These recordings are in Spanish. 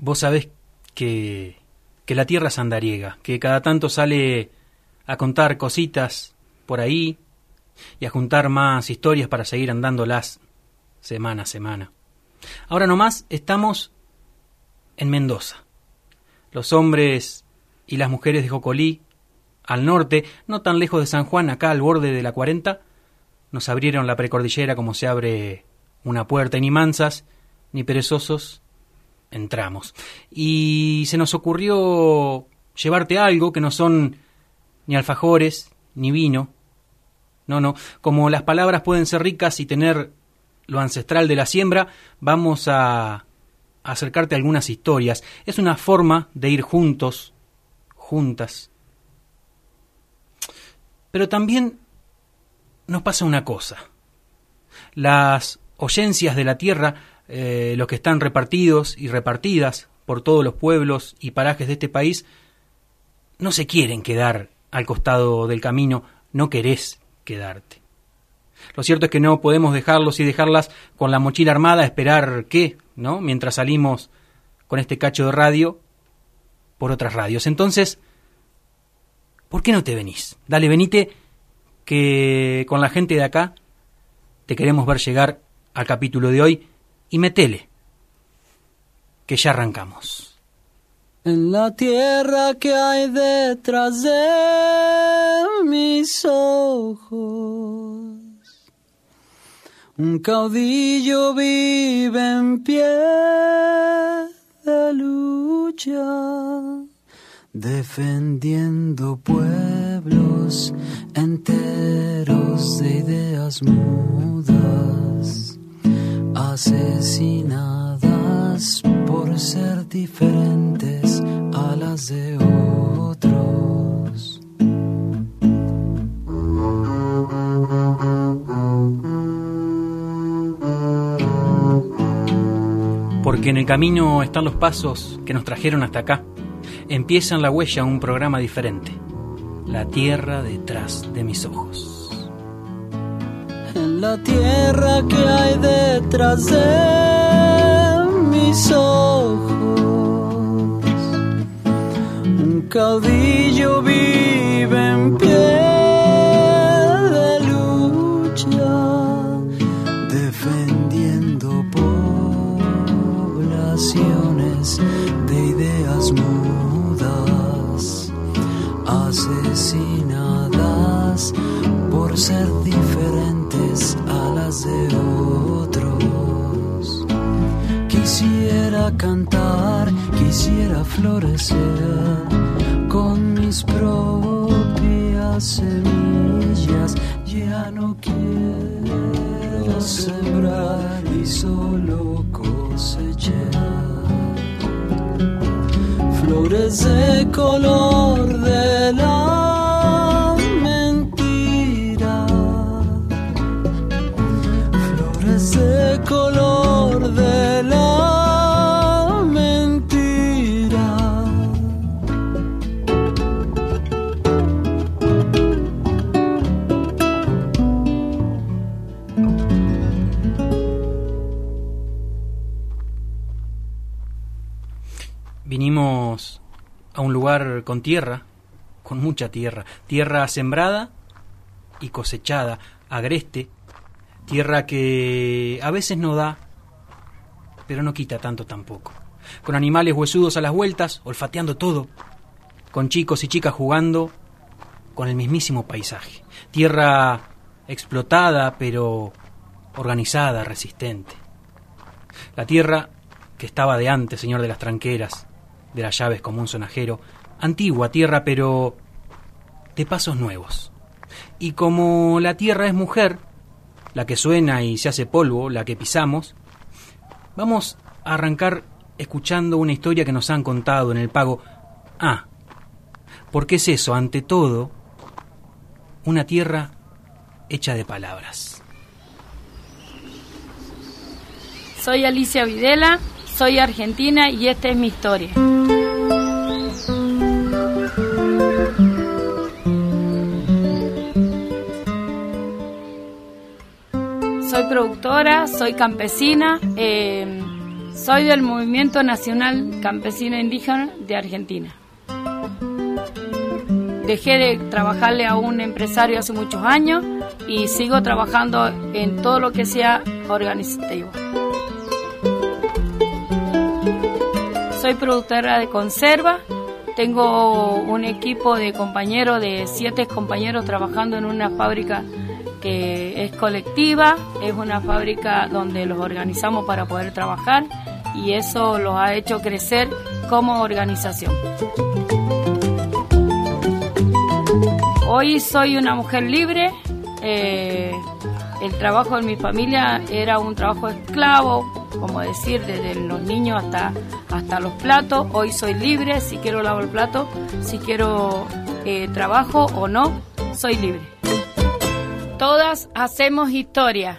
Vos sabés que la tierra es andariega, que cada tanto sale a contar cositas por ahí y a juntar más historias para seguir andándolas semana a semana. Ahora nomás estamos en Mendoza. Los hombres y las mujeres de Jocolí, al norte, no tan lejos de San Juan, acá al borde de la 40, nos abrieron la precordillera como se abre una puerta, y ni mansas ni perezosos entramos. Y se nos ocurrió llevarte algo que no son ni alfajores ni vino. No, como las palabras pueden ser ricas y tener lo ancestral de la siembra, vamos a acercarte a algunas historias. Es una forma de ir juntos, juntas. Pero también nos pasa una cosa. Las oyencias de la tierra, los que están repartidos y repartidas por todos los pueblos y parajes de este país, no se quieren quedar al costado del camino, no querés quedarte. Lo cierto es que no podemos dejarlos y dejarlas con la mochila armada a esperar ¿qué? ¿No? Mientras salimos con este cacho de radio por otras radios. Entonces, ¿por qué no te venís? Dale, venite, que con la gente de acá te queremos ver llegar al capítulo de hoy y metele, que ya arrancamos. En la tierra que hay detrás de mis ojos, un caudillo vive en pie de lucha, defendiendo pueblos enteros de ideas mudas, asesinadas por ser diferentes a las de otros. Porque en el camino están los pasos que nos trajeron hasta acá. Empieza en la huella un programa diferente. La tierra detrás de mis ojos. En la tierra que hay detrás de mis ojos, un caudillo vive en pie de lucha, defendiendo poblaciones de ideas mudas, asesinadas por ser diferentes a las de otros. Quisiera cantar, quisiera florecer con mis propias semillas. Ya no quiero sembrar y solo cosechar flores de color de la mentira, flores de color de la mentira. Vinimos a un lugar con tierra, con mucha tierra, tierra sembrada y cosechada, agreste, tierra que a veces no da, pero no quita tanto tampoco, con animales huesudos a las vueltas, olfateando todo, con chicos y chicas jugando con el mismísimo paisaje, tierra explotada pero organizada, resistente, la tierra que estaba de antes, señor de las tranqueras, de las llaves como un sonajero, antigua tierra pero de pasos nuevos. Y como la tierra es mujer, la que suena y se hace polvo, la que pisamos, vamos a arrancar escuchando una historia que nos han contado en el pago. Porque es eso, ante todo, una tierra hecha de palabras. Soy Alicia Videla, soy argentina y esta es mi historia. Soy productora, soy campesina, Soy del Movimiento Nacional Campesino Indígena de Argentina. Dejé de trabajarle a un empresario hace muchos años y sigo trabajando en todo lo que sea organizativo. Soy productora de conserva. Tengo un equipo de compañeros, de 7 compañeros trabajando en una fábrica que es colectiva, es una fábrica donde los organizamos para poder trabajar y eso los ha hecho crecer como organización. Hoy soy una mujer libre. El trabajo en mi familia era un trabajo esclavo, como decir, desde los niños hasta los platos. Hoy soy libre, si quiero lavo el plato, si quiero trabajo o no, soy libre. Todas hacemos historia.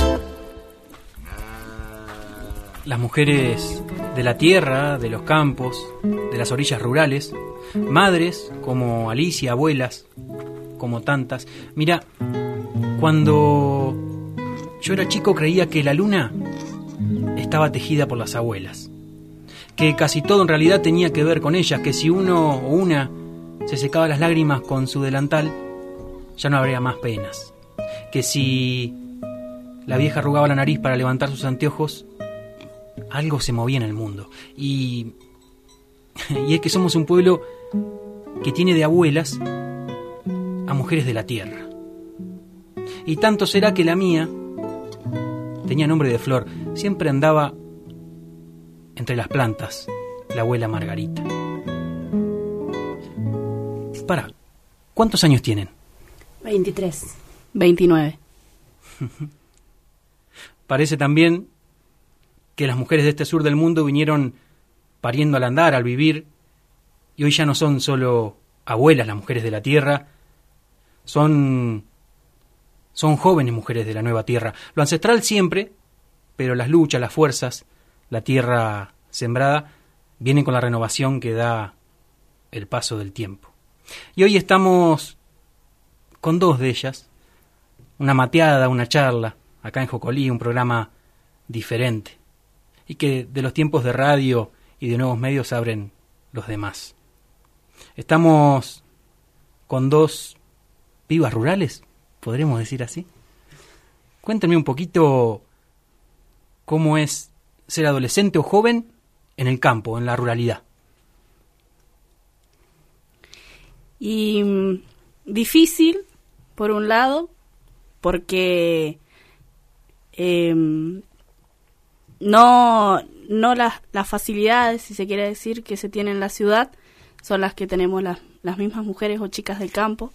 Las mujeres de la tierra, de los campos, de las orillas rurales, madres como Alicia, abuelas como tantas. Mira, cuando yo era chico creía que la luna estaba tejida por las abuelas, que casi todo en realidad tenía que ver con ellas, que si uno o una se secaba las lágrimas con su delantal, ya no habría más penas, que si la vieja arrugaba la nariz para levantar sus anteojos, algo se movía en el mundo. Y es que somos un pueblo que tiene de abuelas a mujeres de la tierra. Y tanto será que la mía tenía nombre de flor. Siempre andaba entre las plantas, la abuela Margarita. Pará, ¿cuántos años tienen? 23. 29. Parece también que las mujeres de este sur del mundo vinieron pariendo al andar, al vivir, y hoy ya no son solo abuelas las mujeres de la tierra, son jóvenes mujeres de la nueva tierra. Lo ancestral siempre, pero las luchas, las fuerzas, la tierra sembrada, vienen con la renovación que da el paso del tiempo. Y hoy estamos con 2 de ellas, una mateada, una charla, acá en Jocolí, un programa diferente, y que de los tiempos de radio y de nuevos medios abren los demás. Estamos con 2 pibas rurales, ¿podremos decir así? Cuéntenme un poquito cómo es ser adolescente o joven en el campo, en la ruralidad. Y difícil, por un lado, porque no las facilidades, si se quiere decir, que se tienen en la ciudad son las que tenemos las mismas mujeres o chicas del campo.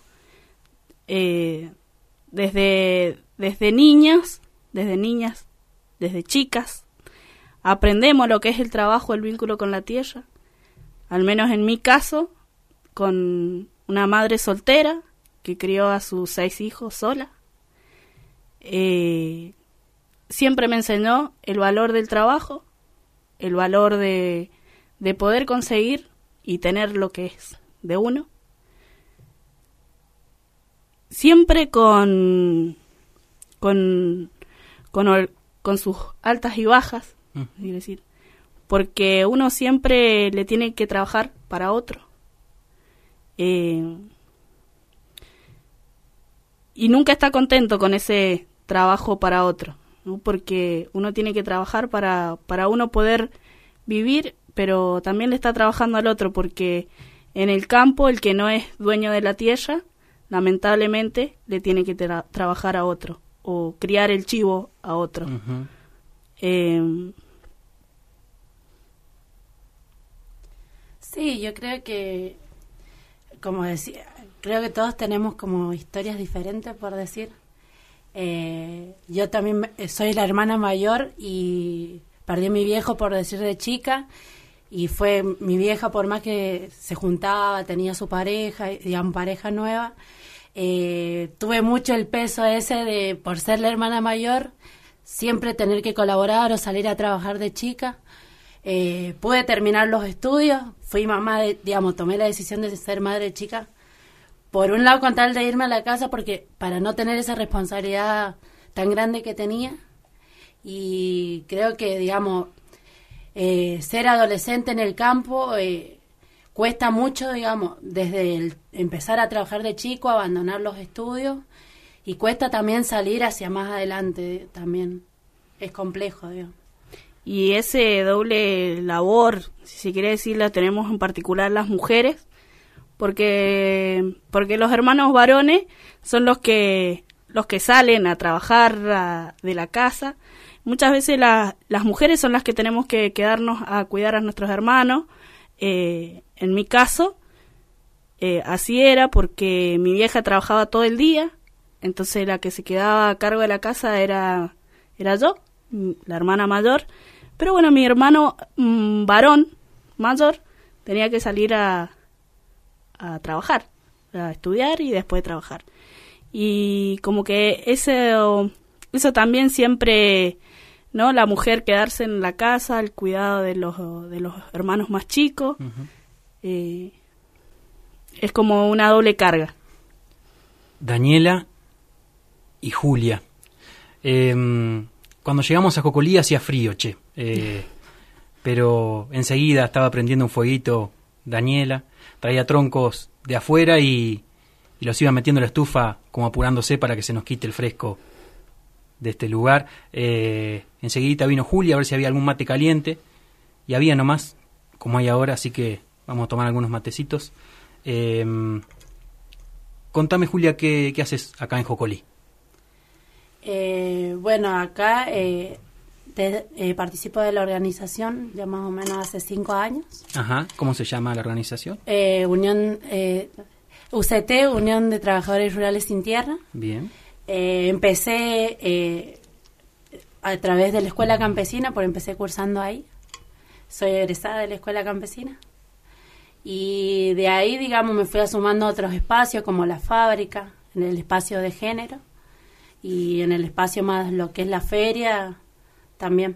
Desde niñas, desde chicas, aprendemos lo que es el trabajo, el vínculo con la tierra. Al menos en mi caso, con una madre soltera que crió a sus 6 hijos sola. Siempre me enseñó el valor del trabajo, el valor de poder conseguir y tener lo que es de uno. Siempre con sus altas y bajas, es decir, porque uno siempre le tiene que trabajar para otro. Y nunca está contento con ese trabajo para otro, ¿no? Porque uno tiene que trabajar para uno poder vivir, pero también le está trabajando al otro, porque en el campo el que no es dueño de la tierra, lamentablemente le tiene que trabajar a otro o criar el chivo a otro. Uh-huh. Sí, yo creo que, como decía, creo que todos tenemos como historias diferentes, por decir. Yo también soy la hermana mayor y perdí a mi viejo, por decir, de chica, y fue mi vieja, por más que se juntaba, tenía su pareja, digamos, pareja nueva, tuve mucho el peso ese de, por ser la hermana mayor, siempre tener que colaborar o salir a trabajar de chica. Pude terminar los estudios, fui mamá, tomé la decisión de ser madre chica, por un lado con tal de irme a la casa, porque para no tener esa responsabilidad tan grande que tenía, y creo que, ser adolescente en el campo cuesta mucho, digamos, desde empezar a trabajar de chico, abandonar los estudios, y cuesta también salir hacia más adelante, también es complejo, digamos. Y ese doble labor, si se quiere decir, la tenemos en particular las mujeres, porque los hermanos varones son los que salen a trabajar de la casa. Muchas veces las mujeres son las que tenemos que quedarnos a cuidar a nuestros hermanos. En mi caso, así era porque mi vieja trabajaba todo el día, entonces la que se quedaba a cargo de la casa era yo, la hermana mayor. Pero bueno, mi hermano varón mayor tenía que salir a trabajar, a estudiar y después trabajar. Y como que eso también siempre, ¿no? La mujer quedarse en la casa, el cuidado de los hermanos más chicos, es como una doble carga. Daniela y Julia. Cuando llegamos a Jocolí hacía frío, pero enseguida estaba prendiendo un fueguito Daniela, traía troncos de afuera y los iba metiendo en la estufa como apurándose para que se nos quite el fresco de este lugar. Enseguida vino Julia a ver si había algún mate caliente, y había nomás, como hay ahora, así que vamos a tomar algunos matecitos. Contame, Julia, ¿qué haces acá en Jocolí? Bueno, acá participo de la organización ya más o menos hace 5 años. Ajá, ¿cómo se llama la organización? UCT, Unión de Trabajadores Rurales Sin Tierra. Bien. Empecé a través de la Escuela Campesina, porque empecé cursando ahí. Soy egresada de la Escuela Campesina. Y de ahí, digamos, me fui sumando a otros espacios, como la fábrica, en el espacio de género, y en el espacio más lo que es la feria también.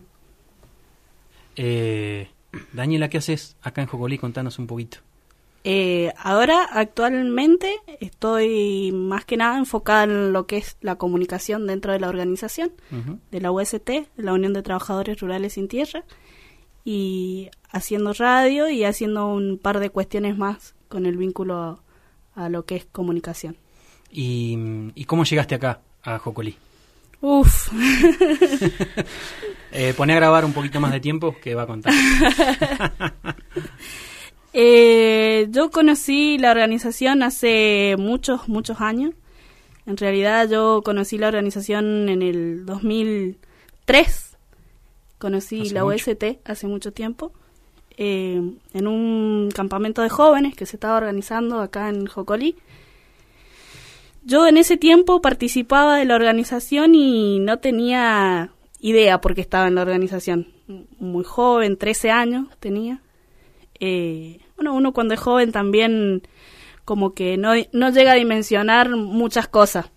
Daniela, ¿qué haces acá en Jocolí? Contanos un poquito. Ahora, actualmente, estoy más que nada enfocada en lo que es la comunicación dentro de la organización, de la UST, la Unión de Trabajadores Rurales Sin Tierra, y haciendo radio y haciendo un par de cuestiones más con el vínculo a lo que es comunicación. ¿Y cómo llegaste acá, a Jocolí? Uf. Poné a grabar un poquito más de tiempo, que va a contar. Yo conocí la organización hace muchos años. En realidad yo conocí la organización en el 2003. Conocí hace la mucho. UST hace mucho tiempo, en un campamento de jóvenes que se estaba organizando acá en Jocolí. Yo en ese tiempo participaba de la organización y no tenía idea por qué estaba en la organización. Muy joven, 13 años tenía. Uno cuando es joven también como que no llega a dimensionar muchas cosas.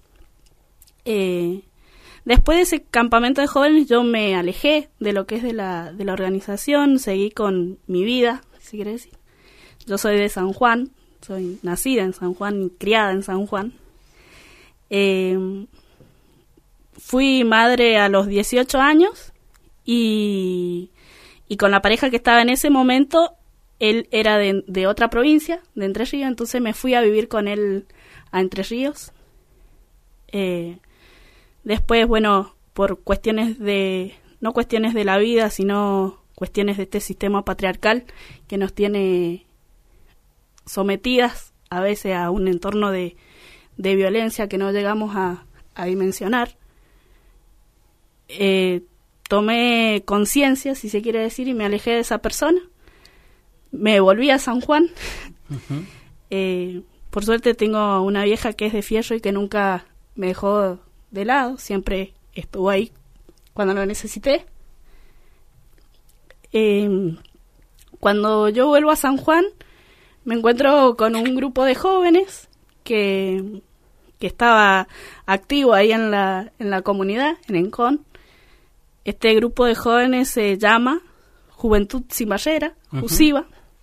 Después de ese campamento de jóvenes yo me alejé de lo que es de la organización, seguí con mi vida, si quiere decir. Yo soy de San Juan, soy nacida en San Juan y criada en San Juan. Fui madre a los 18 años y con la pareja que estaba en ese momento, él era de otra provincia, de Entre Ríos, entonces me fui a vivir con él a Entre Ríos. Después, bueno, por no cuestiones de la vida, sino cuestiones de este sistema patriarcal que nos tiene sometidas a veces a un entorno de violencia que no llegamos a dimensionar. Tomé conciencia, si se quiere decir, y me alejé de esa persona. Me volví a San Juan. Por suerte tengo una vieja que es de fierro y que nunca me dejó de lado, siempre estuvo ahí cuando lo necesité. Cuando yo vuelvo a San Juan, me encuentro con un grupo de jóvenes que estaba activo ahí en la comunidad, en Encon. Este grupo de jóvenes se llama Juventud Sin Barrera, JUSIBA.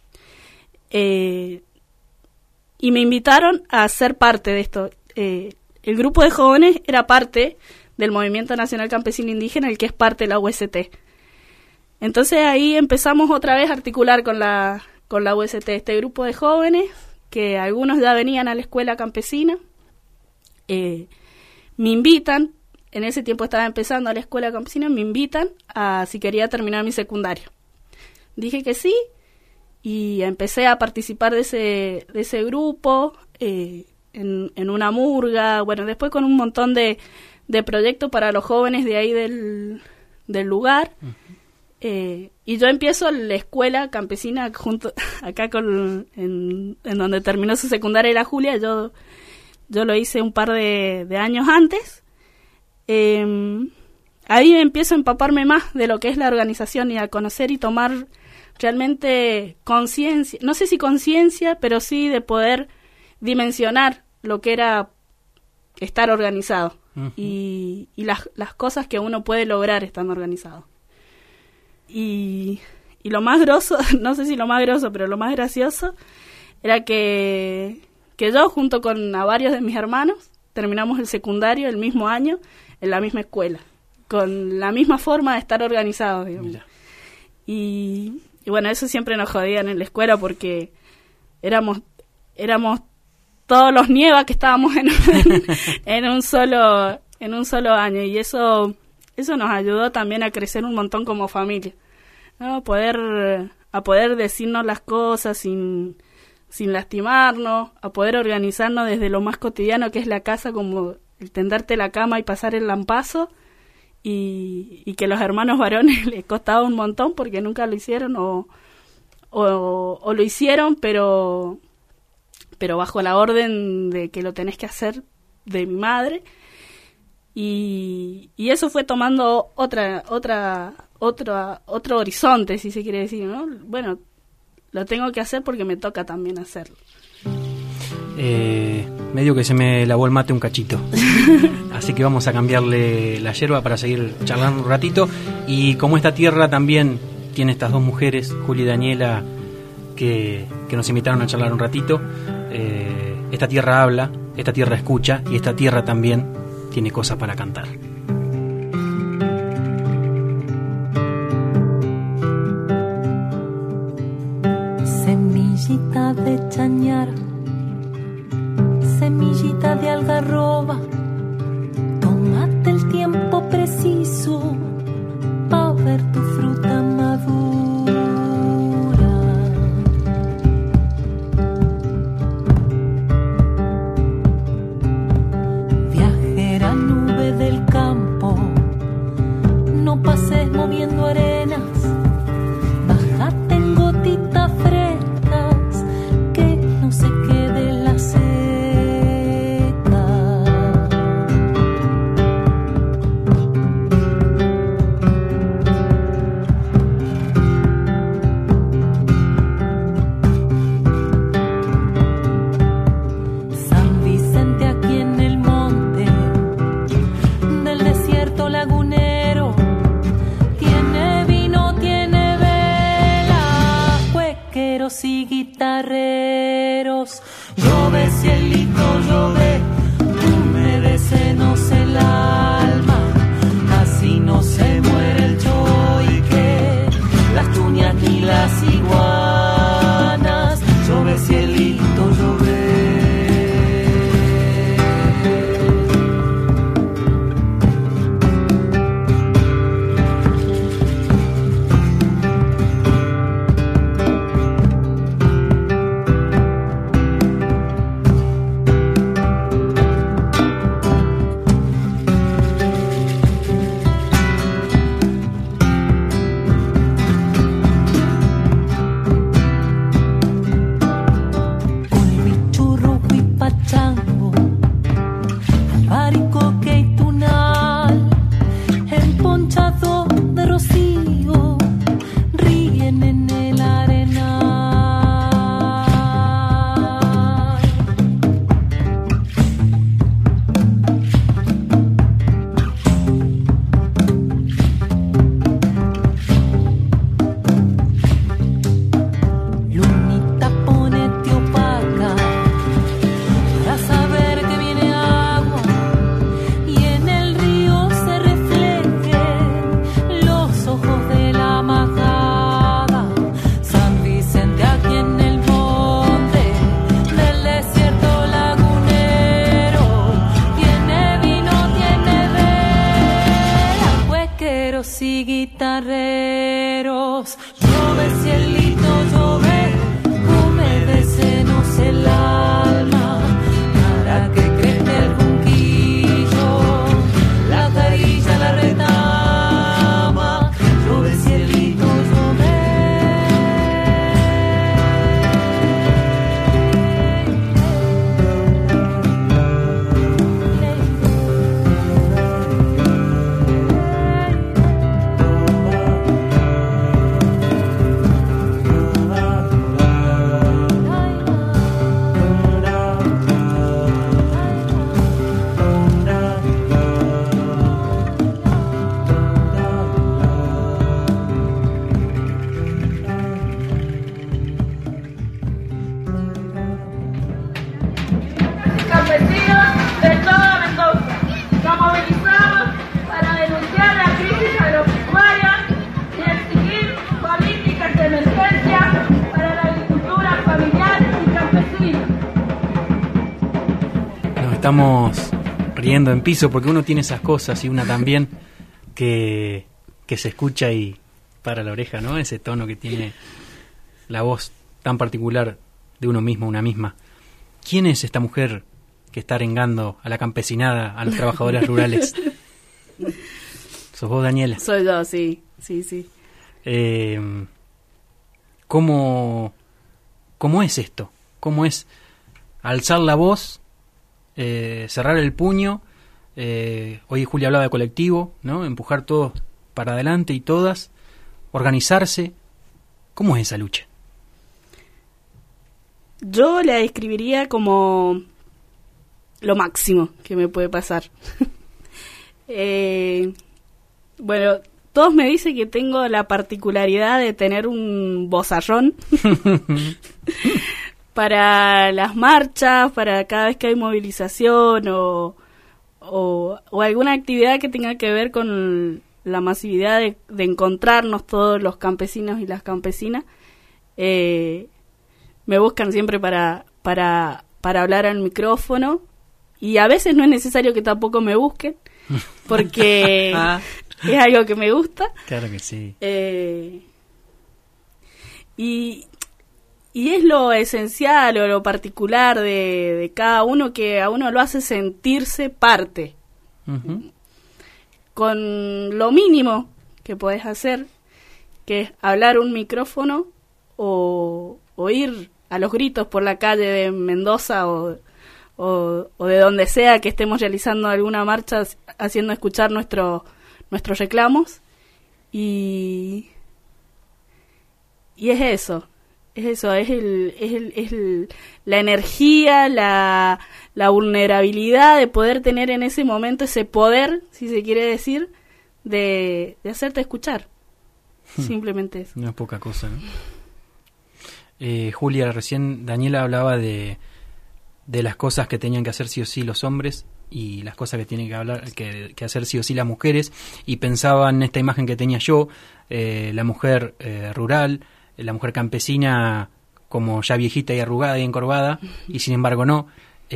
Y me invitaron a ser parte de esto. El grupo de jóvenes era parte del Movimiento Nacional Campesino Indígena, el que es parte de la UST. Entonces ahí empezamos otra vez a articular con la UST, este grupo de jóvenes, que algunos ya venían a la escuela campesina. Me invitan, en ese tiempo estaba empezando a la escuela campesina, me invitan a si quería terminar mi secundario. Dije que sí, y empecé a participar de ese grupo, en una murga, bueno, después con un montón de proyectos para los jóvenes de ahí del lugar. Y yo empiezo la escuela campesina junto acá en donde terminó su secundaria la Julia. Yo lo hice un par de años antes. Ahí empiezo a empaparme más de lo que es la organización y a conocer y tomar realmente conciencia, no sé si conciencia, pero sí de poder dimensionar lo que era estar organizado. Uh-huh. y las cosas que uno puede lograr estando organizado. Y lo más grosso, no sé si lo más grosso, pero lo más gracioso era que yo junto con a varios de mis hermanos terminamos el secundario el mismo año en la misma escuela, con la misma forma de estar organizados, digamos. Y bueno, eso siempre nos jodían en la escuela porque éramos todos los nievas que estábamos en un solo año, y eso nos ayudó también a crecer un montón como familia, ¿no? A poder decirnos las cosas sin lastimarnos, a poder organizarnos desde lo más cotidiano que es la casa, como el tenderte la cama y pasar el lampazo, y que los hermanos varones les costaba un montón porque nunca lo hicieron o lo hicieron, pero bajo la orden de que lo tenés que hacer de mi madre. Y eso fue tomando otro horizonte, si se quiere decir, ¿no? Bueno, lo tengo que hacer porque me toca también hacerlo. Medio que se me lavó el mate un cachito. Así que vamos a cambiarle la yerba para seguir charlando un ratito. Y como esta tierra también tiene estas dos mujeres, Julia y Daniela, que nos invitaron a charlar un ratito, esta tierra habla, esta tierra escucha, y esta tierra también tiene cosas para cantar. Semillita de chañar, semillita de algarroba, tómate el tiempo preciso para ver tu fruta madura. Viajera nube del campo, no pases moviendo arenas, bájate en gotitas frescas, que no se quede la seca. San Vicente aquí en el monte del desierto lagunero, tiene vino, tiene vela, cuequeros y guitarreros. Llove, cielito, llove, humedecenos el alma, así no se muere el choique, las tuñas ni las iguanas. Llove, cielito, llove. estamos riendo en piso porque uno tiene esas cosas y una también que se escucha y para la oreja, ¿no? Ese tono que tiene la voz tan particular de uno mismo, una misma. ¿Quién es esta mujer que está arengando a la campesinada, a los trabajadores rurales? ¿Sos vos, Daniela? Soy yo, sí. ¿Cómo es esto? ¿Cómo es alzar la voz, cerrar el puño? Hoy Julia hablaba de colectivo, ¿no? Empujar todos para adelante y todas, organizarse. ¿Cómo es esa lucha? Yo la describiría como lo máximo que me puede pasar. Bueno, todos me dicen que tengo la particularidad de tener un vozarrón para las marchas, para cada vez que hay movilización o alguna actividad que tenga que ver con la masividad de encontrarnos todos los campesinos y las campesinas. Me buscan siempre para hablar al micrófono, y a veces no es necesario que tampoco me busquen, porque es algo que me gusta. Claro que sí. Y es lo esencial o lo particular de cada uno, que a uno lo hace sentirse parte. Uh-huh. Con lo mínimo que podés hacer, que es hablar un micrófono o ir a los gritos por la calle de Mendoza o de donde sea que estemos realizando alguna marcha, haciendo escuchar nuestros reclamos. Y es eso, es la energía, la vulnerabilidad de poder tener en ese momento ese poder, si se quiere decir, de hacerte escuchar. Simplemente eso. No es poca cosa, ¿no? Julia, recién Daniela hablaba de las cosas que tenían que hacer sí o sí los hombres y las cosas que tienen que hacer sí o sí las mujeres, y pensaba en esta imagen que tenía yo, la mujer rural, la mujer campesina como ya viejita y arrugada y encorvada, y sin embargo no.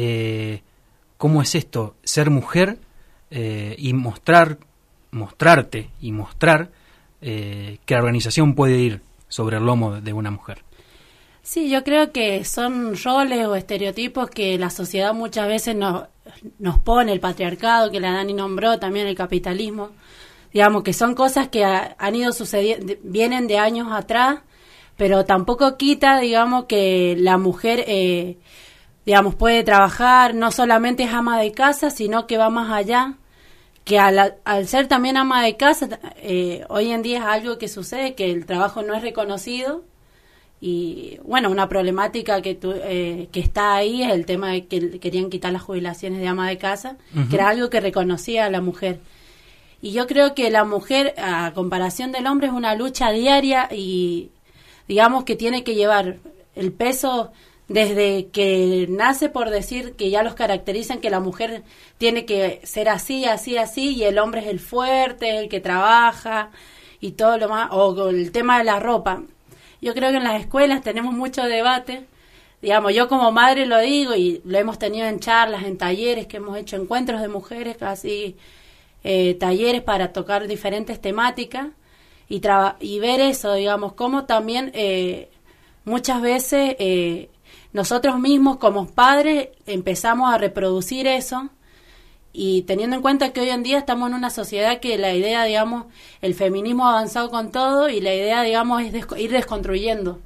¿Cómo es esto? Ser mujer y mostrarte y mostrar que la organización puede ir sobre el lomo de una mujer. Sí, yo creo que son roles o estereotipos que la sociedad muchas veces nos pone, el patriarcado, que la Dani nombró, también el capitalismo, digamos que son cosas que han ido sucediendo, vienen de años atrás, pero tampoco quita, digamos, que la mujer, digamos, puede trabajar, no solamente es ama de casa, sino que va más allá, que al ser también ama de casa, hoy en día es algo que sucede, que el trabajo no es reconocido. Y bueno, una problemática que está ahí es el tema de que querían quitar las jubilaciones de ama de casa, uh-huh, que era algo que reconocía a la mujer. Y yo creo que la mujer, a comparación del hombre, es una lucha diaria y digamos que tiene que llevar el peso desde que nace, por decir que ya los caracterizan, que la mujer tiene que ser así, así, así, y el hombre es el fuerte, el que trabaja y todo lo más, o el tema de la ropa. Yo creo que en las escuelas tenemos mucho debate, digamos, yo como madre lo digo y lo hemos tenido en charlas, en talleres que hemos hecho, encuentros de mujeres, casi talleres para tocar diferentes temáticas y ver eso, digamos, cómo también muchas veces nosotros mismos como padres empezamos a reproducir eso. Y teniendo en cuenta que hoy en día estamos en una sociedad que la idea, digamos, el feminismo ha avanzado con todo y la idea, digamos, es ir desconstruyendo.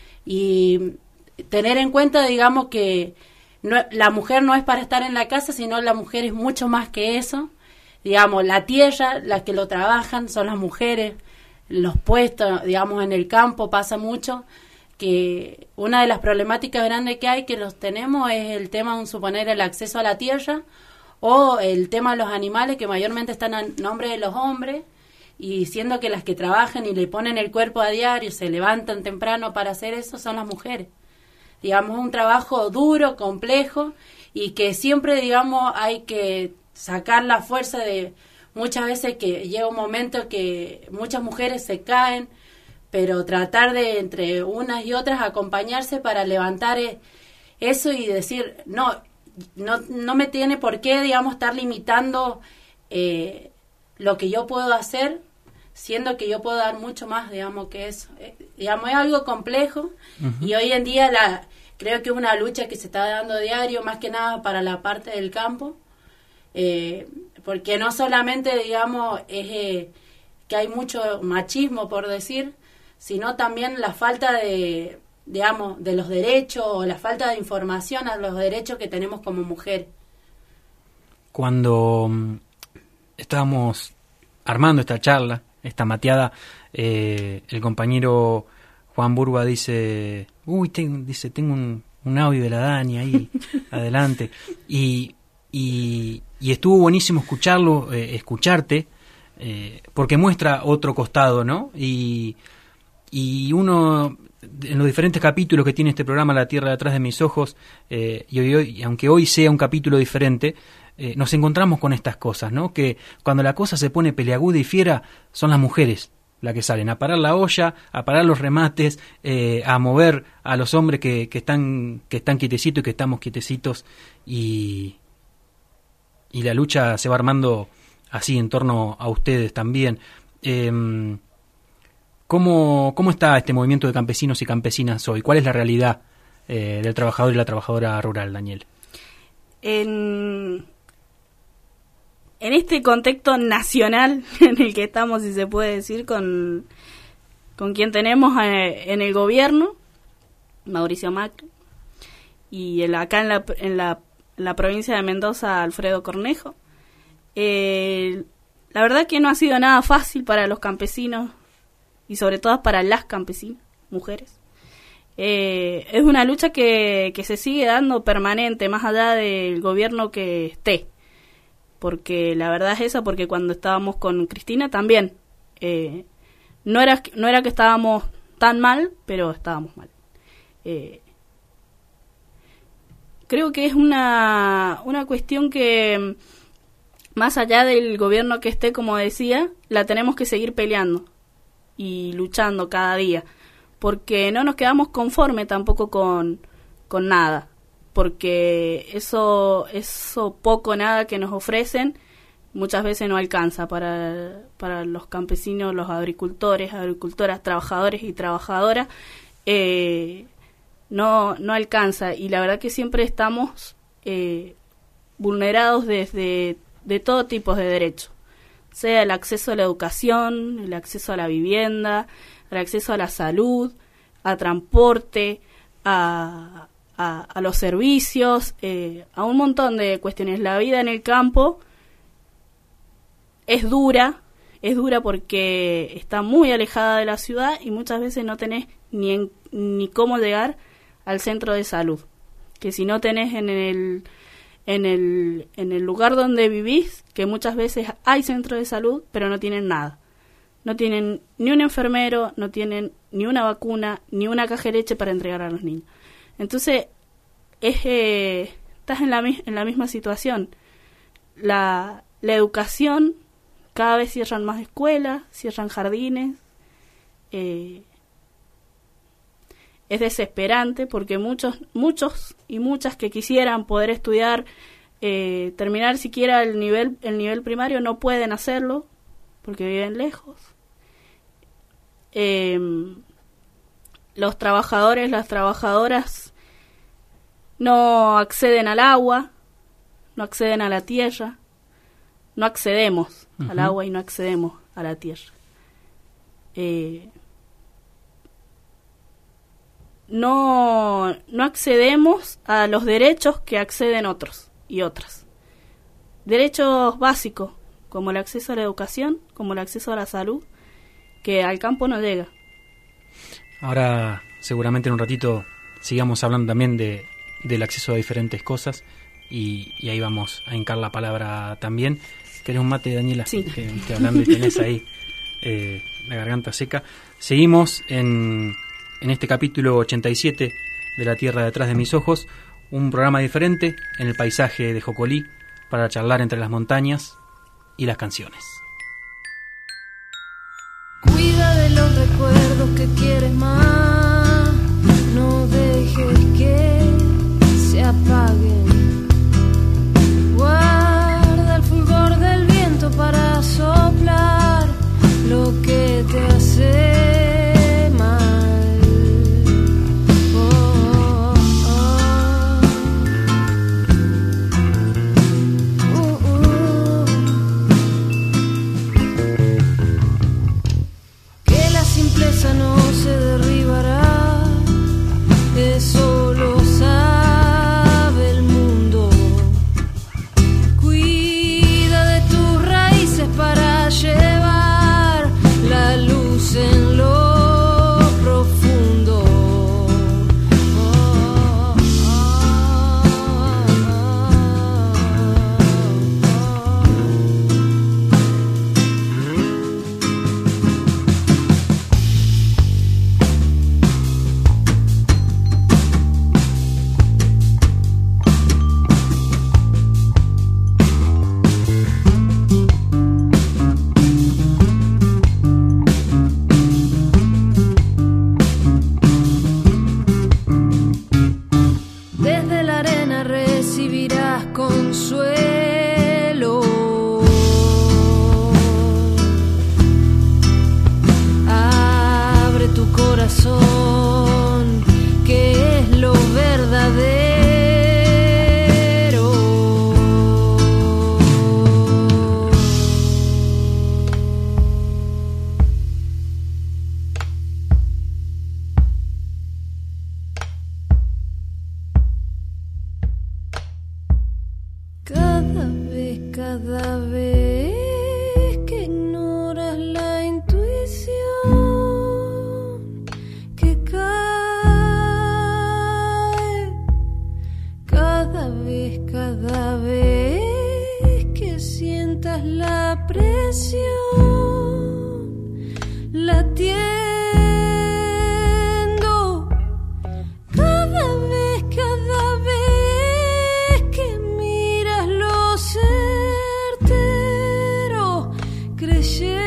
Y tener en cuenta, digamos, que la mujer no es para estar en la casa, sino la mujer es mucho más que eso. Digamos, la tierra, las que lo trabajan son las mujeres, los puestos, digamos, en el campo pasa mucho, que una de las problemáticas grandes que hay, que los tenemos, es el tema, vamos a suponer, el acceso a la tierra, o el tema de los animales, que mayormente están a nombre de los hombres, y siendo que las que trabajan y le ponen el cuerpo a diario, se levantan temprano para hacer eso, son las mujeres. Digamos, un trabajo duro, complejo, y que siempre, digamos, hay que sacar la fuerza de muchas veces que llega un momento que muchas mujeres se caen, pero tratar de entre unas y otras acompañarse para levantar eso y decir, no, no me tiene por qué, digamos, estar limitando lo que yo puedo hacer, siendo que yo puedo dar mucho más, digamos, que eso. Digamos, es algo complejo. Uh-huh. Y hoy en día creo que es una lucha que se está dando diario, más que nada para la parte del campo, porque no solamente, digamos, es que hay mucho machismo, por decir, sino también la falta de, digamos, de los derechos, o la falta de información a los derechos que tenemos como mujer. Cuando estábamos armando esta charla, esta mateada, el compañero Juan Burba dice, tengo un audio de la Dani ahí, adelante, y estuvo buenísimo escucharte, porque muestra otro costado, ¿no? Y uno, en los diferentes capítulos que tiene este programa, La Tierra detrás de mis ojos, y aunque hoy sea un capítulo diferente, nos encontramos con estas cosas, ¿no? Que cuando la cosa se pone peleaguda y fiera, son las mujeres las que salen a parar la olla, a parar los remates, a mover a los hombres que están quietecitos y que estamos quietecitos, y la lucha se va armando así en torno a ustedes también. ¿Cómo está este movimiento de campesinos y campesinas hoy? ¿Cuál es la realidad del trabajador y la trabajadora rural, Daniel? En este contexto nacional en el que estamos, si se puede decir, con quien tenemos en el gobierno, Mauricio Macri, y acá en la provincia de Mendoza, Alfredo Cornejo, la verdad que no ha sido nada fácil para los campesinos, y sobre todo para las campesinas, mujeres. Es una lucha que se sigue dando permanente, más allá del gobierno que esté. Porque la verdad es esa, porque cuando estábamos con Cristina también, no era que estábamos tan mal, pero estábamos mal. Creo que es una cuestión que, más allá del gobierno que esté, como decía, la tenemos que seguir peleando y luchando cada día, porque no nos quedamos conformes tampoco con nada, porque eso poco nada que nos ofrecen muchas veces no alcanza para los campesinos, los agricultores, agricultoras, trabajadores y trabajadoras, no alcanza, y la verdad que siempre estamos vulnerados de todo tipo de derechos, sea el acceso a la educación, el acceso a la vivienda, el acceso a la salud, a transporte, a los servicios, a un montón de cuestiones. La vida en el campo es dura porque está muy alejada de la ciudad y muchas veces no tenés ni cómo llegar al centro de salud, que si no tenés en el lugar donde vivís, que muchas veces hay centro de salud, pero no tienen nada. No tienen ni un enfermero, no tienen ni una vacuna, ni una caja de leche para entregar a los niños. Entonces, estás en la misma situación. La educación, cada vez cierran más escuelas, cierran jardines. Es desesperante porque muchos y muchas que quisieran poder estudiar, terminar siquiera el nivel primario, no pueden hacerlo porque viven lejos. Los trabajadores, las trabajadoras no acceden al agua, no acceden a la tierra, no accedemos al agua y no accedemos a la tierra. No accedemos a los derechos que acceden otros y otras. Derechos básicos, como el acceso a la educación, como el acceso a la salud, que al campo no llega. Ahora, seguramente en un ratito sigamos hablando también del acceso a diferentes cosas, y ahí vamos a hincar la palabra también. ¿Querés un mate, Daniela? Sí. Que estoy hablando y tenés ahí la garganta seca. Seguimos en este capítulo 87 de La Tierra detrás de mis ojos, un programa diferente en el paisaje de Jocolí para charlar entre las montañas y las canciones. Cuida de los recuerdos que quieres más, no dejes que se apaguen. Cada vez que ignoras la intuición que cae, cada vez que sientas la presión latiendo, cada vez que miras lo certero, creyendo.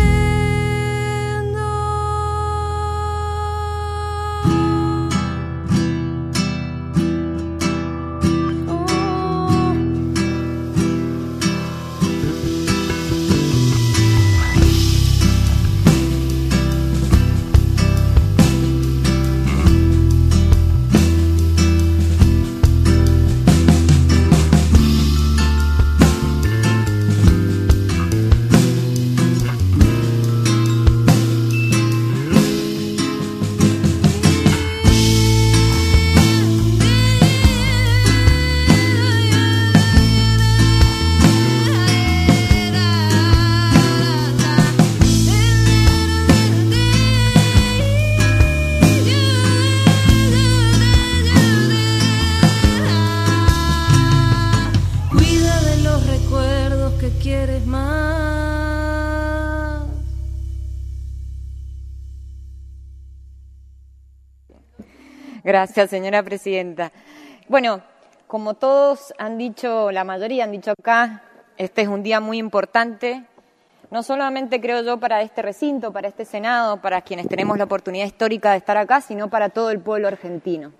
Gracias, señora presidenta. Bueno, como todos han dicho, la mayoría han dicho acá, este es un día muy importante, no solamente creo yo para este recinto, para este Senado, para quienes tenemos la oportunidad histórica de estar acá, sino para todo el pueblo argentino.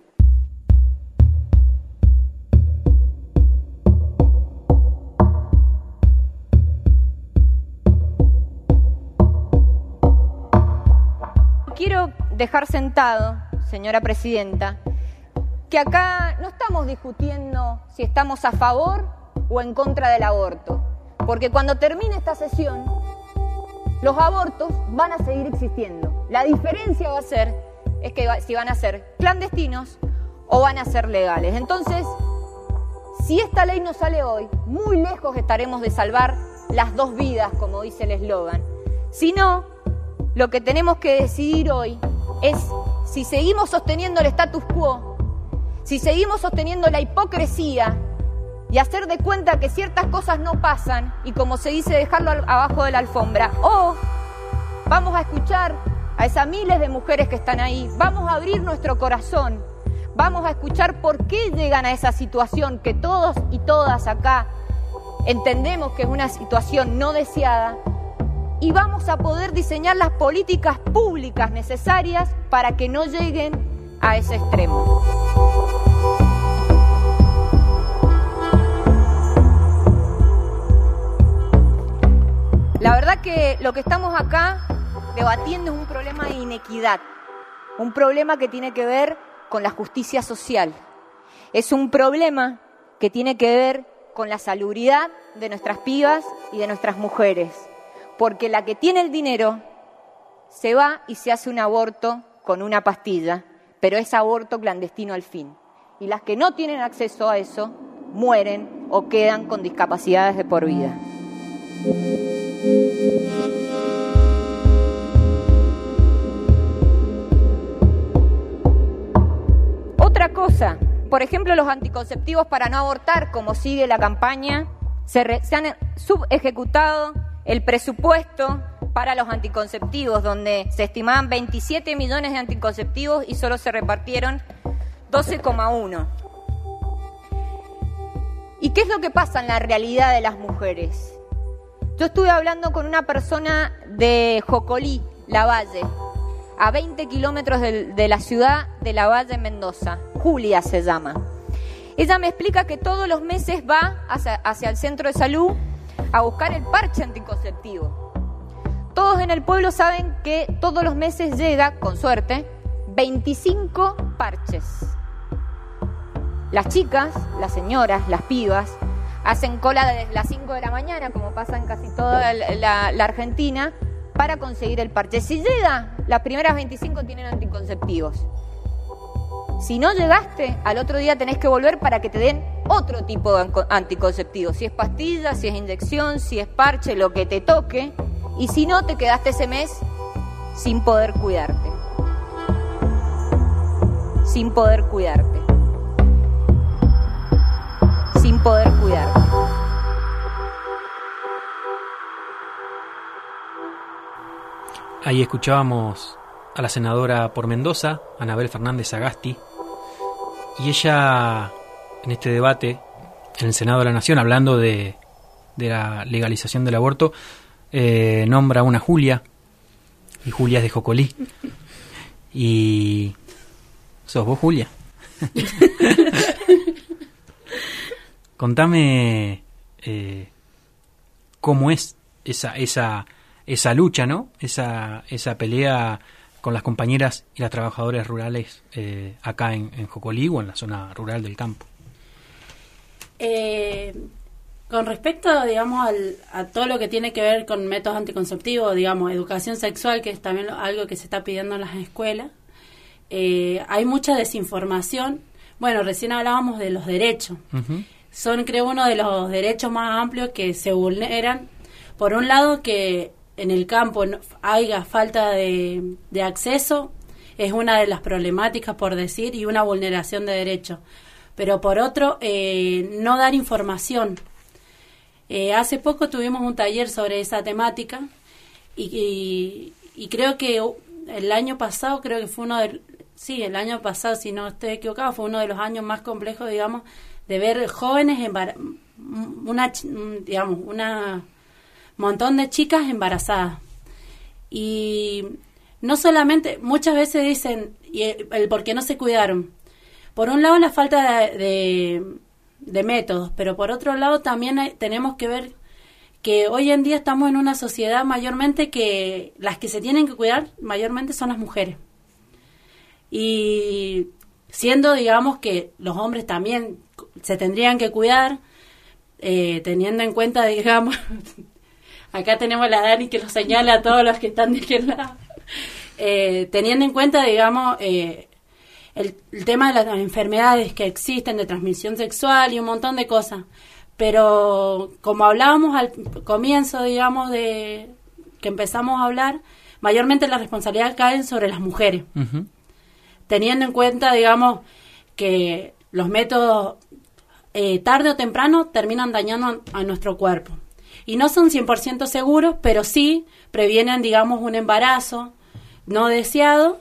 Quiero dejar sentado, señora presidenta, que acá no estamos discutiendo si estamos a favor o en contra del aborto, porque cuando termine esta sesión, los abortos van a seguir existiendo. La diferencia va a ser es que si van a ser clandestinos o van a ser legales. Entonces, si esta ley no sale hoy, muy lejos estaremos de salvar las dos vidas, como dice el eslogan. Si no, lo que tenemos que decidir hoy es si seguimos sosteniendo el status quo, si seguimos sosteniendo la hipocresía y hacer de cuenta que ciertas cosas no pasan y, como se dice, dejarlo abajo de la alfombra, o vamos a escuchar a esas miles de mujeres que están ahí, vamos a abrir nuestro corazón, vamos a escuchar por qué llegan a esa situación que todos y todas acá entendemos que es una situación no deseada, y vamos a poder diseñar las políticas públicas necesarias para que no lleguen a ese extremo. La verdad que lo que estamos acá debatiendo es un problema de inequidad, un problema que tiene que ver con la justicia social. Es un problema que tiene que ver con la salubridad de nuestras pibas y de nuestras mujeres. Porque la que tiene el dinero se va y se hace un aborto con una pastilla, pero es aborto clandestino al fin. Y las que no tienen acceso a eso mueren o quedan con discapacidades de por vida. Otra cosa, por ejemplo, los anticonceptivos para no abortar, como sigue la campaña, se han subejecutado el presupuesto para los anticonceptivos, donde se estimaban 27 millones de anticonceptivos y solo se repartieron 12,1. ¿Y qué es lo que pasa en la realidad de las mujeres? Yo estuve hablando con una persona de Jocolí, Lavalle, a 20 kilómetros de la ciudad de Lavalle, Mendoza. Julia se llama. Ella me explica que todos los meses va hacia el centro de salud a buscar el parche anticonceptivo. Todos en el pueblo saben que todos los meses llega, con suerte, 25 parches. Las chicas, las señoras, las pibas, hacen cola desde las 5 de la mañana, como pasa en casi toda la Argentina, para conseguir el parche. Si llega, las primeras 25 tienen anticonceptivos. Si no llegaste, al otro día tenés que volver para que te den otro tipo de anticonceptivo. Si es pastilla, si es inyección, si es parche, lo que te toque. Y si no, te quedaste ese mes sin poder cuidarte. Sin poder cuidarte. Sin poder cuidarte. Ahí escuchábamos a la senadora por Mendoza, Anabel Fernández Sagasti, y ella, en este debate en el Senado de la Nación, hablando de la legalización del aborto, nombra a una Julia, y Julia es de Jocolí. Y... ¿sos vos, Julia? Contame cómo es esa lucha, ¿no? Esa pelea con las compañeras y las trabajadoras rurales acá en Jocolí o en la zona rural del campo. Con respecto, digamos, a todo lo que tiene que ver con métodos anticonceptivos, digamos, educación sexual, que es también algo que se está pidiendo en las escuelas, hay mucha desinformación. Bueno, recién hablábamos de los derechos. Uh-huh. Son, creo, uno de los derechos más amplios que se vulneran. Por un lado, que en el campo haya falta de acceso, es una de las problemáticas, por decir, y una vulneración de derechos. Pero por otro, no dar información. Hace poco tuvimos un taller sobre esa temática y creo que el año pasado, creo que fue el año pasado, si no estoy equivocado, fue uno de los años más complejos, digamos, de ver jóvenes, una montón de chicas embarazadas. Y no solamente, muchas veces dicen el por qué no se cuidaron. Por un lado, la falta de métodos, pero por otro lado también tenemos que ver que hoy en día estamos en una sociedad mayormente que las que se tienen que cuidar mayormente son las mujeres. Y siendo, digamos, que los hombres también se tendrían que cuidar, teniendo en cuenta, digamos, acá tenemos a la Dani que lo señala a todos los que están de aquel lado, teniendo en cuenta, digamos, el tema de las enfermedades que existen de transmisión sexual y un montón de cosas. Pero como hablábamos al comienzo, digamos, de que empezamos a hablar, mayormente la responsabilidad cae sobre las mujeres. Uh-huh. Teniendo en cuenta, digamos, que los métodos tarde o temprano terminan dañando a nuestro cuerpo. Y no son 100% seguros, pero sí previenen, digamos, un embarazo no deseado,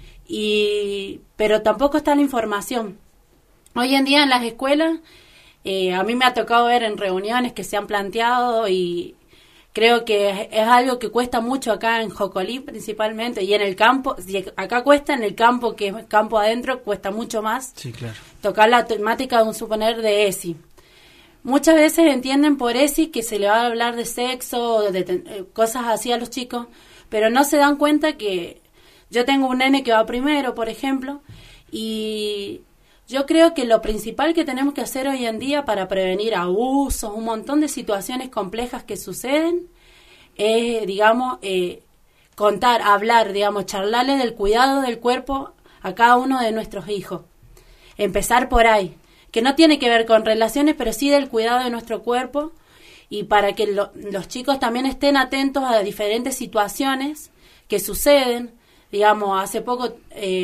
pero tampoco está la información. Hoy en día en las escuelas, a mí me ha tocado ver en reuniones que se han planteado y creo que es algo que cuesta mucho acá en Jocolí principalmente y en el campo. Acá cuesta, en el campo, que es campo adentro, cuesta mucho más. Sí, claro. Tocar la temática, suponer, de ESI. Muchas veces entienden por ESI que se le va a hablar de sexo, de cosas así a los chicos, pero no se dan cuenta que yo tengo un nene que va primero, por ejemplo, y yo creo que lo principal que tenemos que hacer hoy en día para prevenir abusos, un montón de situaciones complejas que suceden, es, digamos, hablar, digamos, charlarles del cuidado del cuerpo a cada uno de nuestros hijos. Empezar por ahí, que no tiene que ver con relaciones, pero sí del cuidado de nuestro cuerpo, y para que los chicos también estén atentos a diferentes situaciones que suceden. Digamos, hace poco...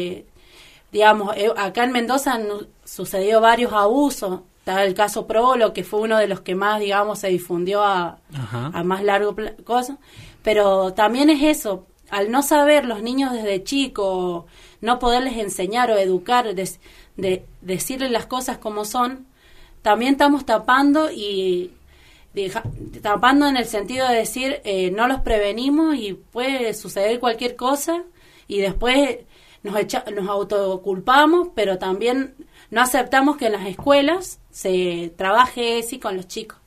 acá en Mendoza sucedió varios abusos. Está el caso Probolo, que fue uno de los que más, digamos, se difundió a más largo plazo. Pero también es eso, al no saber los niños desde chicos, no poderles enseñar o educar, decirles las cosas como son, también estamos tapando tapando en el sentido de decir, no los prevenimos y puede suceder cualquier cosa y después nos autoculpamos, pero también no aceptamos que en las escuelas se trabaje así con los chicos.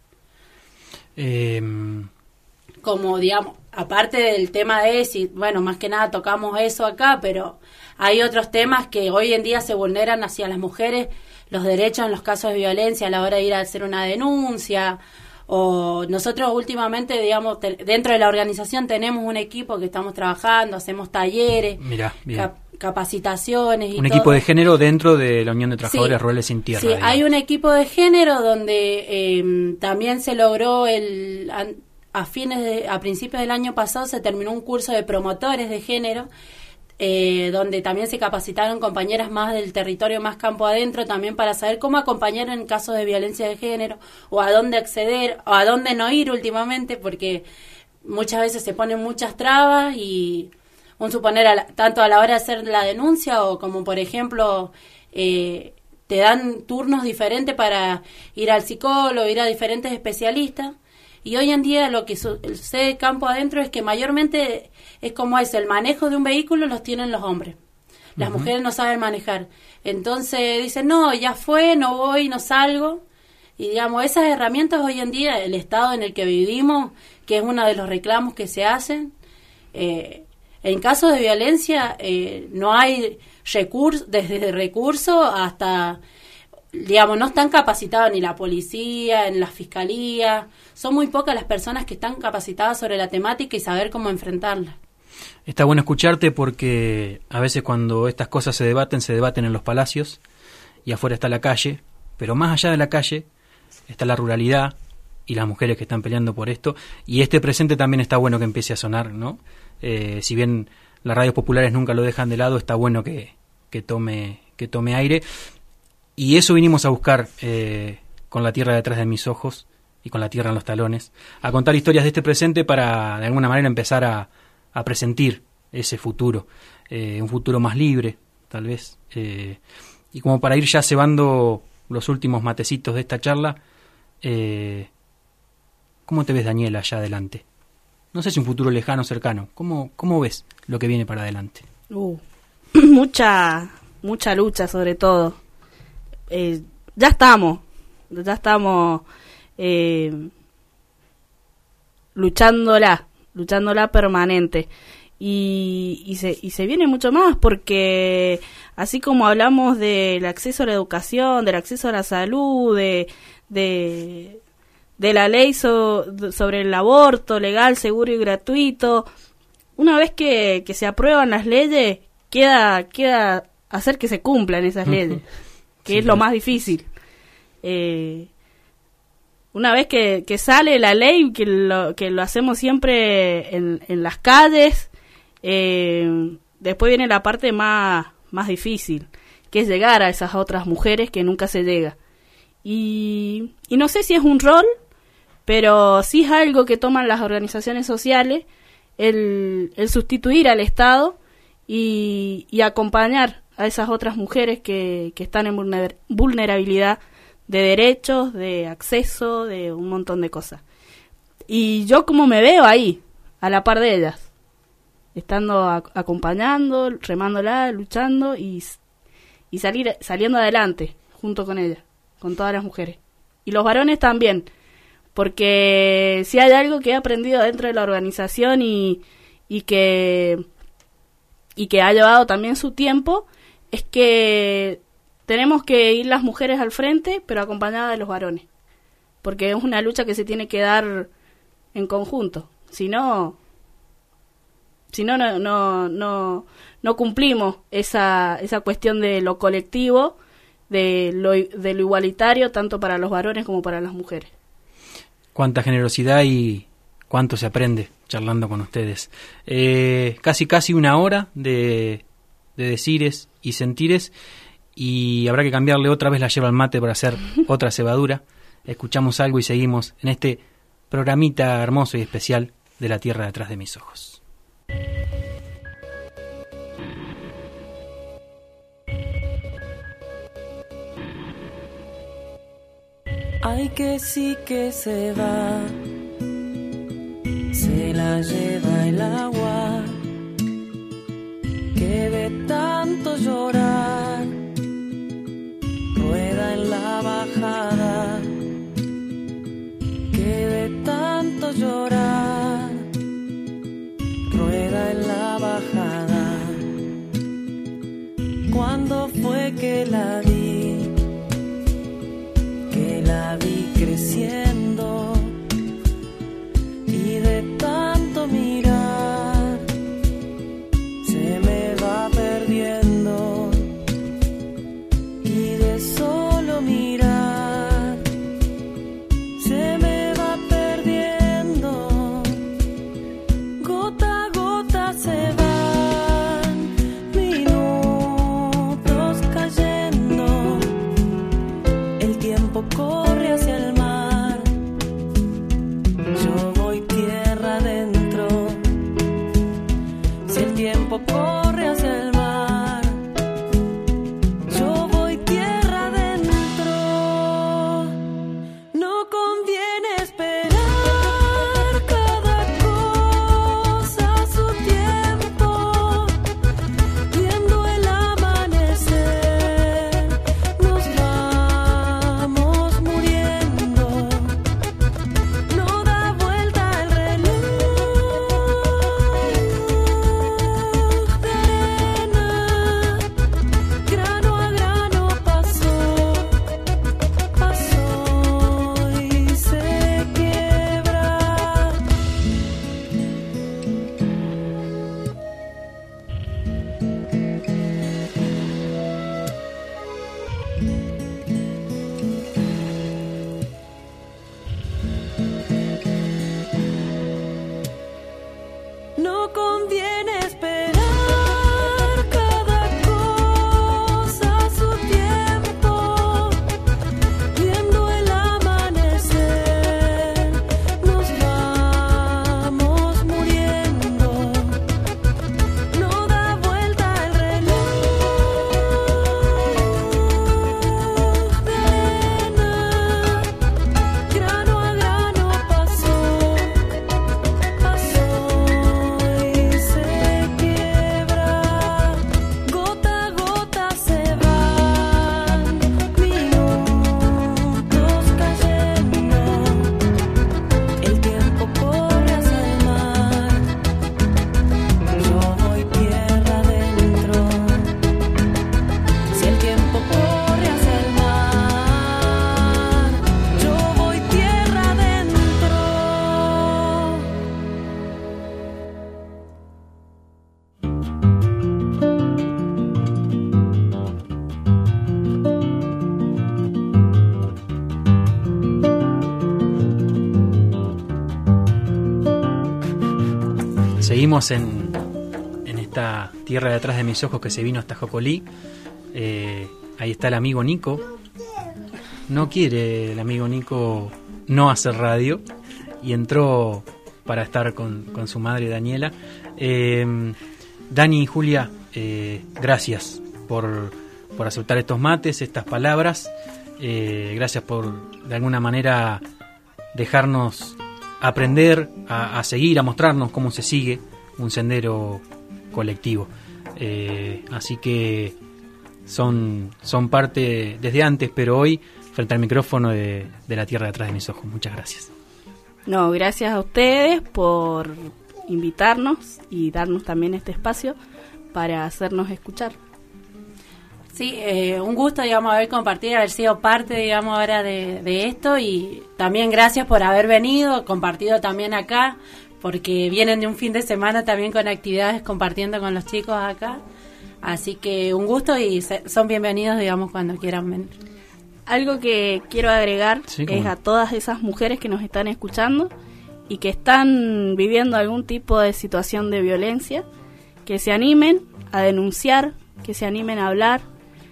Como, digamos, aparte del tema de ESI, bueno, más que nada tocamos eso acá, pero hay otros temas que hoy en día se vulneran hacia las mujeres, los derechos en los casos de violencia a la hora de ir a hacer una denuncia, O nosotros últimamente, digamos, dentro de la organización tenemos un equipo que estamos trabajando, hacemos talleres, Mirá, bien. Capacitaciones y Un todo. equipo de género dentro de la Unión de Trabajadores Sí. Rurales Sin Tierra. Sí, digamos. hay un equipo de género donde también se logró a principios del año pasado se terminó un curso de promotores de género, donde también se capacitaron compañeras más del territorio, más campo adentro, también para saber cómo acompañar en casos de violencia de género, o a dónde acceder, o a dónde no ir últimamente, porque muchas veces se ponen muchas trabas y un suponer tanto a la hora de hacer la denuncia o como por ejemplo te dan turnos diferentes para ir al psicólogo, ir a diferentes especialistas. Y hoy en día lo que sucede campo adentro es que mayormente es como el manejo de un vehículo los tienen los hombres. Las mujeres no saben manejar. Entonces dicen, no, ya fue, no voy, no salgo. Y digamos, esas herramientas hoy en día, el estado en el que vivimos, que es uno de los reclamos que se hacen, en casos de violencia no hay desde recursos hasta, digamos, no están capacitados ni la policía, ni la fiscalía. Son muy pocas las personas que están capacitadas sobre la temática y saber cómo enfrentarla. Está bueno escucharte porque a veces cuando estas cosas se debaten en los palacios y afuera está la calle, pero más allá de la calle está la ruralidad y las mujeres que están peleando por esto, y este presente también está bueno que empiece a sonar, ¿no? Si bien las radios populares nunca lo dejan de lado, está bueno que tome aire, y eso vinimos a buscar con La Tierra detrás de mis ojos y con La Tierra en los talones, a contar historias de este presente para de alguna manera empezar a presentir ese futuro, un futuro más libre, tal vez, y como para ir ya cebando los últimos matecitos de esta charla, ¿cómo te ves, Daniela, allá adelante? No sé si un futuro lejano o cercano. ¿Cómo ves lo que viene para adelante? Mucha lucha, sobre todo. Ya estamos luchándola permanente. Y se viene mucho más, porque así como hablamos del acceso a la educación, del acceso a la salud, de la ley sobre el aborto legal, seguro y gratuito, una vez que se aprueban las leyes, queda hacer que se cumplan esas leyes, que sí, es lo más difícil. Una vez que sale la ley, que lo hacemos siempre en las calles, después viene la parte más difícil, que es llegar a esas otras mujeres que nunca se llega. Y no sé si es un rol, pero sí es algo que toman las organizaciones sociales, el sustituir al Estado y acompañar a esas otras mujeres que están en vulnerabilidad de derechos, de acceso, de un montón de cosas. Y yo como me veo ahí, a la par de ellas, estando acompañando, remándola, luchando y saliendo adelante junto con ellas, con todas las mujeres. Y los varones también, porque si hay algo que he aprendido dentro de la organización y que ha llevado también su tiempo, es que tenemos que ir las mujeres al frente, pero acompañadas de los varones, porque es una lucha que se tiene que dar en conjunto. Si no cumplimos esa cuestión de lo colectivo, de lo igualitario, tanto para los varones como para las mujeres. Cuánta generosidad y cuánto se aprende charlando con ustedes. Casi una hora de decires y sentires, y habrá que cambiarle otra vez la yerba al mate para hacer otra cebadura. Escuchamos algo y seguimos en este programita hermoso y especial de La Tierra detrás de mis ojos. Ay, que sí que se va, se la lleva el agua, que de tanto llorar, rueda en la bajada, que de tanto llorar, rueda en la bajada. ¿Cuándo fue que la vi? Que la vi creciendo Seguimos en esta tierra detrás de mis ojos que se vino hasta Jocolí. Ahí está el amigo Nico. No quiere el amigo Nico no hacer radio y entró para estar con su madre Daniela. Dani y Julia, gracias por aceptar estos mates, estas palabras. Gracias por de alguna manera dejarnos aprender a seguir, a mostrarnos cómo se sigue un sendero colectivo. Así que son parte desde antes, pero hoy frente al micrófono de la tierra detrás de mis ojos. Muchas gracias. No, gracias a ustedes por invitarnos y darnos también este espacio para hacernos escuchar. Sí, un gusto, digamos, haber compartido, haber sido parte, digamos, ahora de esto, y también gracias por haber venido, compartido también acá, porque vienen de un fin de semana también con actividades compartiendo con los chicos acá, así que un gusto y son bienvenidos, digamos, cuando quieran venir. Algo que quiero agregar es a todas esas mujeres que nos están escuchando y que están viviendo algún tipo de situación de violencia, que se animen a denunciar, que se animen a hablar,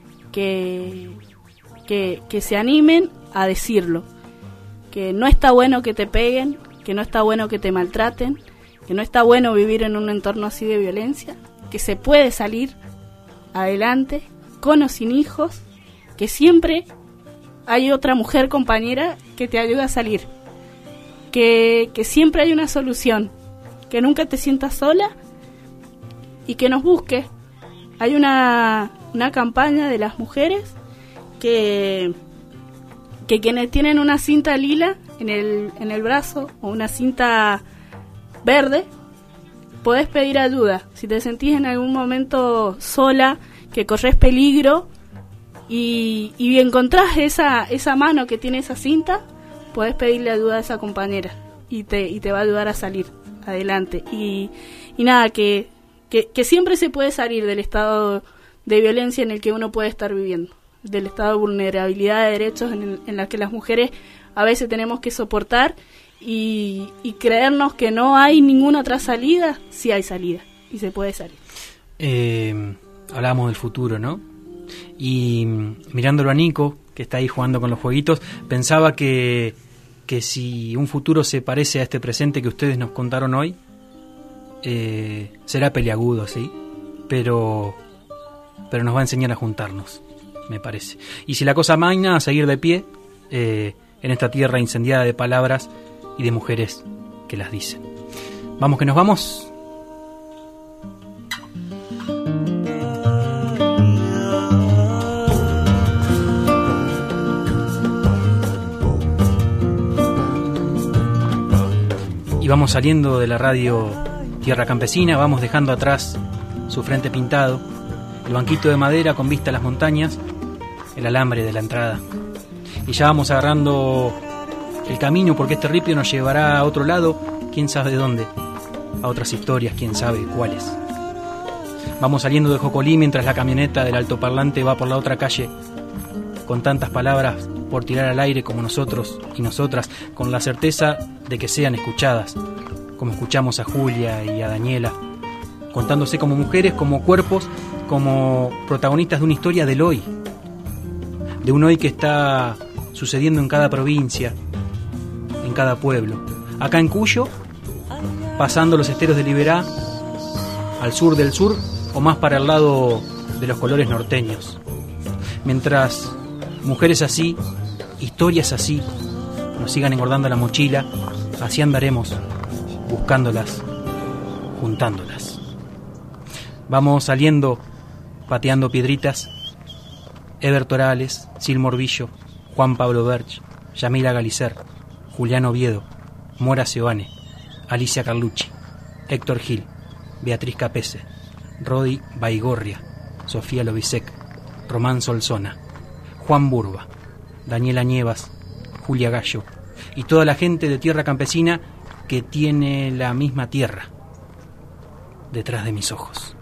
que se animen a decirlo, que no está bueno que te peguen, que no está bueno que te maltraten, que no está bueno vivir en un entorno así de violencia, que se puede salir adelante con o sin hijos, que siempre hay otra mujer compañera que te ayuda a salir, que siempre hay una solución, que nunca te sientas sola y que nos busques. Hay una campaña de las mujeres que quienes tienen una cinta lila en el brazo o una cinta verde, podés pedir ayuda. Si te sentís en algún momento sola, que corres peligro y encontrás esa mano que tiene esa cinta, podés pedirle ayuda a esa compañera y te va a ayudar a salir adelante. Y nada, que siempre se puede salir del estado de violencia en el que uno puede estar viviendo, del estado de vulnerabilidad de derechos en la que las mujeres a veces tenemos que soportar y creernos que no hay ninguna otra salida. Sí hay salida y se puede salir. Hablábamos del futuro, ¿no? Y mirándolo a Nico, que está ahí jugando con los jueguitos, pensaba que si un futuro se parece a este presente que ustedes nos contaron hoy, será peliagudo, sí, pero nos va a enseñar a juntarnos, me parece. Y si la cosa magna, a seguir de pie en esta tierra incendiada de palabras y de mujeres que las dicen. Vamos que nos vamos. Y vamos saliendo de la radio Tierra Campesina, vamos dejando atrás su frente pintado, el banquito de madera con vista a las montañas, el alambre de la entrada. Y ya vamos agarrando el camino, porque este ripio nos llevará a otro lado, quién sabe de dónde, a otras historias, quién sabe cuáles. Vamos saliendo de Jocolí mientras la camioneta del altoparlante va por la otra calle, con tantas palabras por tirar al aire como nosotros y nosotras, con la certeza de que sean escuchadas, como escuchamos a Julia y a Daniela, contándose como mujeres, como cuerpos, como protagonistas de una historia del hoy, de un hoy que está sucediendo en cada provincia, en cada pueblo. Acá en Cuyo, pasando los esteros de Liberá, al sur del sur, o más para el lado de los colores norteños. Mientras mujeres así, historias así, nos sigan engordando la mochila, así andaremos, buscándolas, juntándolas. Vamos saliendo, pateando piedritas, Eber Torales, Sil Morbillo, Juan Pablo Berch, Yamila Galicer, Julián Oviedo, Mora Seoane, Alicia Carlucci, Héctor Gil, Beatriz Capese, Rodi Baigorria, Sofía Lobisek, Román Solsona, Juan Burba, Daniela Nievas, Julia Gallo y toda la gente de Tierra Campesina que tiene la misma tierra detrás de mis ojos.